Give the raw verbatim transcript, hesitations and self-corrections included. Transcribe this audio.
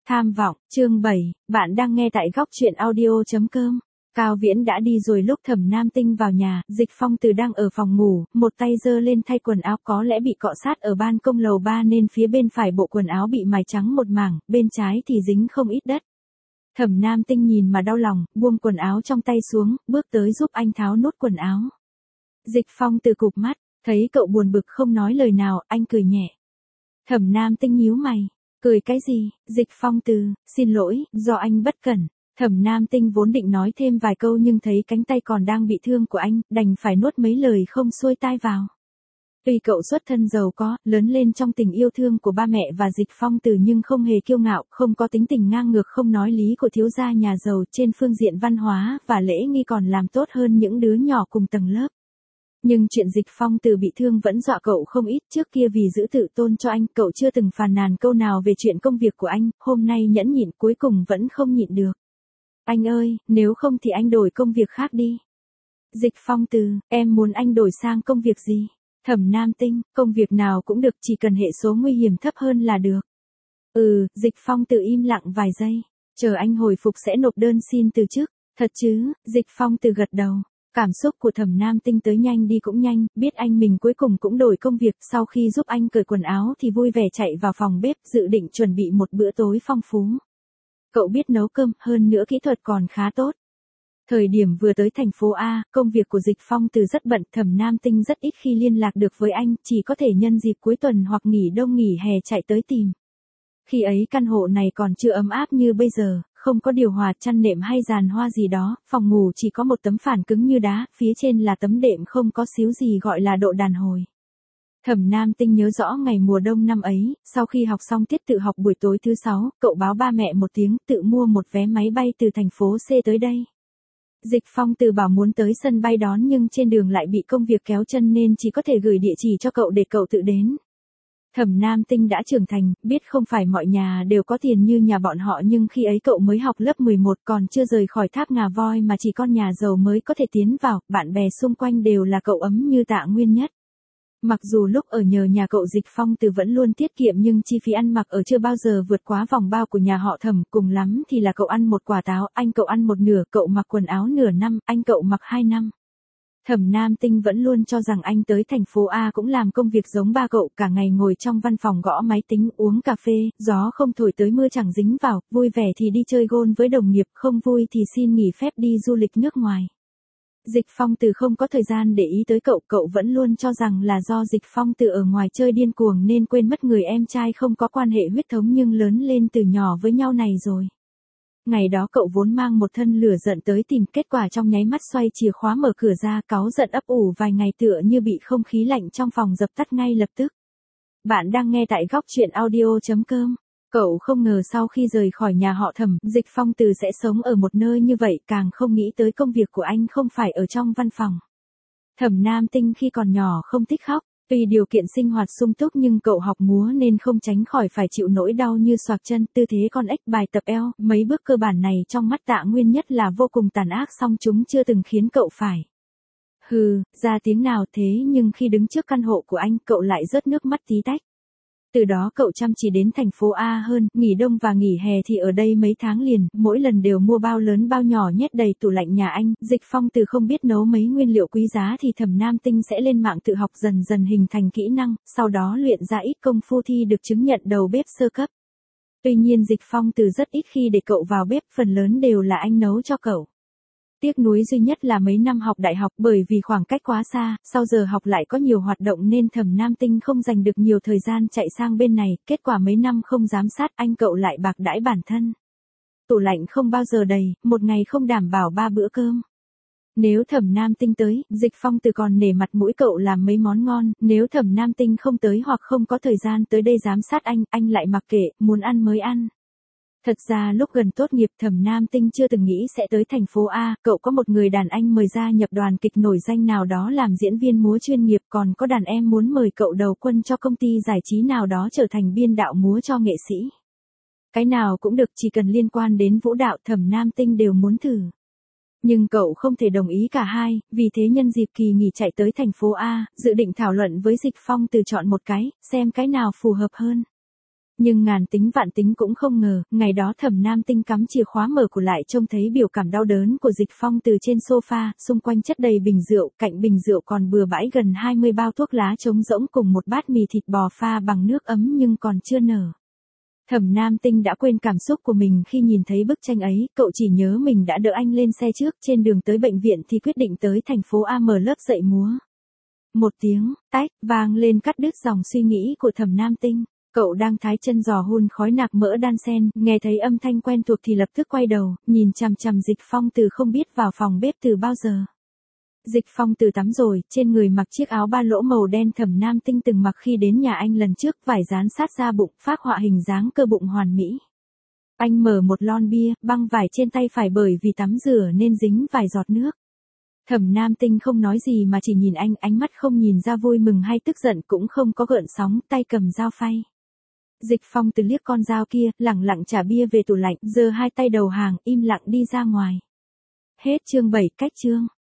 Tham vọng, chương bảy, bạn đang nghe tại góc truyện audio.com. Cao Viễn đã đi rồi lúc Thẩm Nam Tinh vào nhà, Dịch Phong Từ đang ở phòng ngủ, một tay giơ lên thay quần áo có lẽ bị cọ sát ở ban công lầu ba nên phía bên phải bộ quần áo bị mài trắng một mảng, bên trái thì dính không ít đất. Thẩm Nam Tinh nhìn mà đau lòng, buông quần áo trong tay xuống, bước tới giúp anh tháo nút quần áo. Dịch Phong Từ cụp mắt, thấy cậu buồn bực không nói lời nào, anh cười nhẹ. Thẩm Nam Tinh nhíu mày. Cười cái gì, Dịch Phong Từ, xin lỗi, do anh bất cẩn. Thẩm Nam Tinh vốn định nói thêm vài câu nhưng thấy cánh tay còn đang bị thương của anh, đành phải nuốt mấy lời không xuôi tai vào. Tuy cậu xuất thân giàu có, lớn lên trong tình yêu thương của ba mẹ và Dịch Phong Từ nhưng không hề kiêu ngạo, không có tính tình ngang ngược không nói lý của thiếu gia nhà giàu, trên phương diện văn hóa và lễ nghi còn làm tốt hơn những đứa nhỏ cùng tầng lớp. Nhưng chuyện Dịch Phong Từ bị thương vẫn dọa cậu không ít, trước kia vì giữ tự tôn cho anh, cậu chưa từng phàn nàn câu nào về chuyện công việc của anh, hôm nay nhẫn nhịn cuối cùng vẫn không nhịn được. Anh ơi, nếu không thì anh đổi công việc khác đi. Dịch Phong Từ, em muốn anh đổi sang công việc gì? Thẩm Nam Tinh, công việc nào cũng được, chỉ cần hệ số nguy hiểm thấp hơn là được. Ừ, Dịch Phong Từ im lặng vài giây, chờ anh hồi phục sẽ nộp đơn xin từ chức. Thật chứ? Dịch Phong Từ gật đầu. Cảm xúc của Thẩm Nam Tinh tới nhanh đi cũng nhanh, biết anh mình cuối cùng cũng đổi công việc, sau khi giúp anh cởi quần áo thì vui vẻ chạy vào phòng bếp, dự định chuẩn bị một bữa tối phong phú. Cậu biết nấu cơm, hơn nữa kỹ thuật còn khá tốt. Thời điểm vừa tới thành phố A, công việc của Dịch Phong Từ rất bận, Thẩm Nam Tinh rất ít khi liên lạc được với anh, chỉ có thể nhân dịp cuối tuần hoặc nghỉ đông nghỉ hè chạy tới tìm. Khi ấy căn hộ này còn chưa ấm áp như bây giờ, không có điều hòa, chăn nệm hay giàn hoa gì đó, phòng ngủ chỉ có một tấm phản cứng như đá, phía trên là tấm đệm không có xíu gì gọi là độ đàn hồi. Thẩm Nam Tinh nhớ rõ ngày mùa đông năm ấy, sau khi học xong tiết tự học buổi tối thứ sáu, cậu báo ba mẹ một tiếng, tự mua một vé máy bay từ thành phố C tới đây. Dịch Phong Từ bảo muốn tới sân bay đón nhưng trên đường lại bị công việc kéo chân nên chỉ có thể gửi địa chỉ cho cậu để cậu tự đến. Thẩm Nam Tinh đã trưởng thành, biết không phải mọi nhà đều có tiền như nhà bọn họ nhưng khi ấy cậu mới học lớp mười một còn chưa rời khỏi tháp ngà voi mà chỉ con nhà giàu mới có thể tiến vào, bạn bè xung quanh đều là cậu ấm như Tạ Nguyên Nhất. Mặc dù lúc ở nhờ nhà cậu Dịch Phong Từ vẫn luôn tiết kiệm nhưng chi phí ăn mặc ở chưa bao giờ vượt quá vòng bao của nhà họ Thẩm, cùng lắm thì là cậu ăn một quả táo, anh cậu ăn một nửa, cậu mặc quần áo nửa năm, anh cậu mặc hai năm. Thẩm Nam Tinh vẫn luôn cho rằng anh tới thành phố A cũng làm công việc giống ba cậu, cả ngày ngồi trong văn phòng gõ máy tính, uống cà phê, gió không thổi tới mưa chẳng dính vào, vui vẻ thì đi chơi golf với đồng nghiệp, không vui thì xin nghỉ phép đi du lịch nước ngoài. Dịch Phong Từ không có thời gian để ý tới cậu, cậu vẫn luôn cho rằng là do Dịch Phong Từ ở ngoài chơi điên cuồng nên quên mất người em trai không có quan hệ huyết thống nhưng lớn lên từ nhỏ với nhau này rồi. Ngày đó cậu vốn mang một thân lửa giận tới tìm, kết quả trong nháy mắt xoay chìa khóa mở cửa ra, cáu giận ấp ủ vài ngày tựa như bị không khí lạnh trong phòng dập tắt ngay lập tức. Bạn đang nghe tại góc truyện audio.com. Cậu không ngờ sau khi rời khỏi nhà họ Thẩm, Dịch Phong Từ sẽ sống ở một nơi như vậy, càng không nghĩ tới công việc của anh không phải ở trong văn phòng. Thẩm Nam Tinh khi còn nhỏ không thích khóc, tuy điều kiện sinh hoạt sung túc nhưng cậu học múa nên không tránh khỏi phải chịu nỗi đau như xoạc chân, tư thế con ếch, bài tập eo, mấy bước cơ bản này trong mắt Tạ Nguyên Nhất là vô cùng tàn ác song chúng chưa từng khiến cậu phải hừ, ra tiếng nào thế nhưng khi đứng trước căn hộ của anh cậu lại rớt nước mắt tí tách. Từ đó cậu chăm chỉ đến thành phố A hơn, nghỉ đông và nghỉ hè thì ở đây mấy tháng liền, mỗi lần đều mua bao lớn bao nhỏ nhét đầy tủ lạnh nhà anh. Dịch Phong Từ không biết nấu mấy nguyên liệu quý giá thì Thẩm Nam Tinh sẽ lên mạng tự học dần dần hình thành kỹ năng, sau đó luyện ra ít công phu thi được chứng nhận đầu bếp sơ cấp. Tuy nhiên Dịch Phong Từ rất ít khi để cậu vào bếp, phần lớn đều là anh nấu cho cậu. Tiếc nuối duy nhất là mấy năm học đại học bởi vì khoảng cách quá xa, sau giờ học lại có nhiều hoạt động nên Thẩm Nam Tinh không dành được nhiều thời gian chạy sang bên này, kết quả mấy năm không giám sát anh cậu lại bạc đãi bản thân. Tủ lạnh không bao giờ đầy, một ngày không đảm bảo ba bữa cơm. Nếu Thẩm Nam Tinh tới, Dịch Phong Từ còn nể mặt mũi cậu làm mấy món ngon, nếu Thẩm Nam Tinh không tới hoặc không có thời gian tới đây giám sát anh, anh lại mặc kệ, muốn ăn mới ăn. Thật ra lúc gần tốt nghiệp Thẩm Nam Tinh chưa từng nghĩ sẽ tới thành phố A, cậu có một người đàn anh mời gia nhập đoàn kịch nổi danh nào đó làm diễn viên múa chuyên nghiệp, còn có đàn em muốn mời cậu đầu quân cho công ty giải trí nào đó trở thành biên đạo múa cho nghệ sĩ. Cái nào cũng được, chỉ cần liên quan đến vũ đạo Thẩm Nam Tinh đều muốn thử. Nhưng cậu không thể đồng ý cả hai, vì thế nhân dịp kỳ nghỉ chạy tới thành phố A, dự định thảo luận với Dịch Phong Từ chọn một cái, xem cái nào phù hợp hơn. Nhưng ngàn tính vạn tính cũng không ngờ, ngày đó Thẩm Nam Tinh cắm chìa khóa mở cửa lại trông thấy biểu cảm đau đớn của Dịch Phong từ trên sofa, xung quanh chất đầy bình rượu, cạnh bình rượu còn bừa bãi gần hai mươi bao thuốc lá trống rỗng cùng một bát mì thịt bò pha bằng nước ấm nhưng còn chưa nở. Thẩm Nam Tinh đã quên cảm xúc của mình khi nhìn thấy bức tranh ấy, cậu chỉ nhớ mình đã đỡ anh lên xe trước, trên đường tới bệnh viện thì quyết định tới thành phố A mở lớp dạy múa. Một tiếng, tách, vang lên cắt đứt dòng suy nghĩ của Thẩm Nam Tinh. Cậu đang thái chân giò hun khói nạc mỡ đan sen, nghe thấy âm thanh quen thuộc thì lập tức quay đầu, nhìn chằm chằm Dịch Phong từ không biết vào phòng bếp từ bao giờ. Dịch Phong từ tắm rồi, trên người mặc chiếc áo ba lỗ màu đen Thẩm Nam Tinh từng mặc khi đến nhà anh lần trước, vải dán sát ra bụng, phác họa hình dáng cơ bụng hoàn mỹ. Anh mở một lon bia, băng vải trên tay phải bởi vì tắm rửa nên dính vài giọt nước. Thẩm Nam Tinh không nói gì mà chỉ nhìn anh, ánh mắt không nhìn ra vui mừng hay tức giận, cũng không có gợn sóng, tay cầm dao phay. Dịch Phong từ liếc con dao kia, lẳng lặng trả bia về tủ lạnh, giơ hai tay đầu hàng, im lặng đi ra ngoài. Hết chương bảy, cách chương.